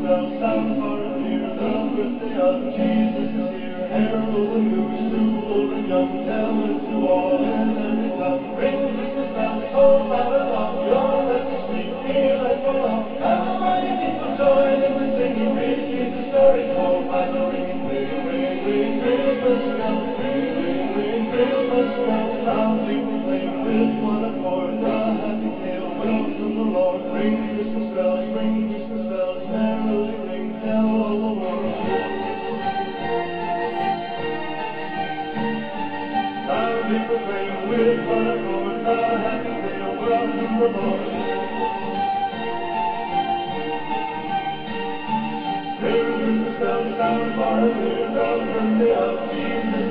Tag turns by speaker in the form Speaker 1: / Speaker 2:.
Speaker 1: bells sound far and near. The birthday of Jesus is here. Herald the news to old and young. Tell it to all in every tongue. Ring Christmas bells, toll loud and long. Your message sweet, feel and go on. How many people join in the singing? Read Jesus' story told by the ringing, ring, ring, ring, Christmas bells. Ring, ring, ring, Christmas bells. Loudly proclaim with one accord the happy tale. Welcome the Lord. Ring Christmas bells, merrily ring, tell all the world. Loudly proclaim with one accord the happy tale. Welcome the Lord. Ring Christmas bells, sound far and near. The birthday of Jesus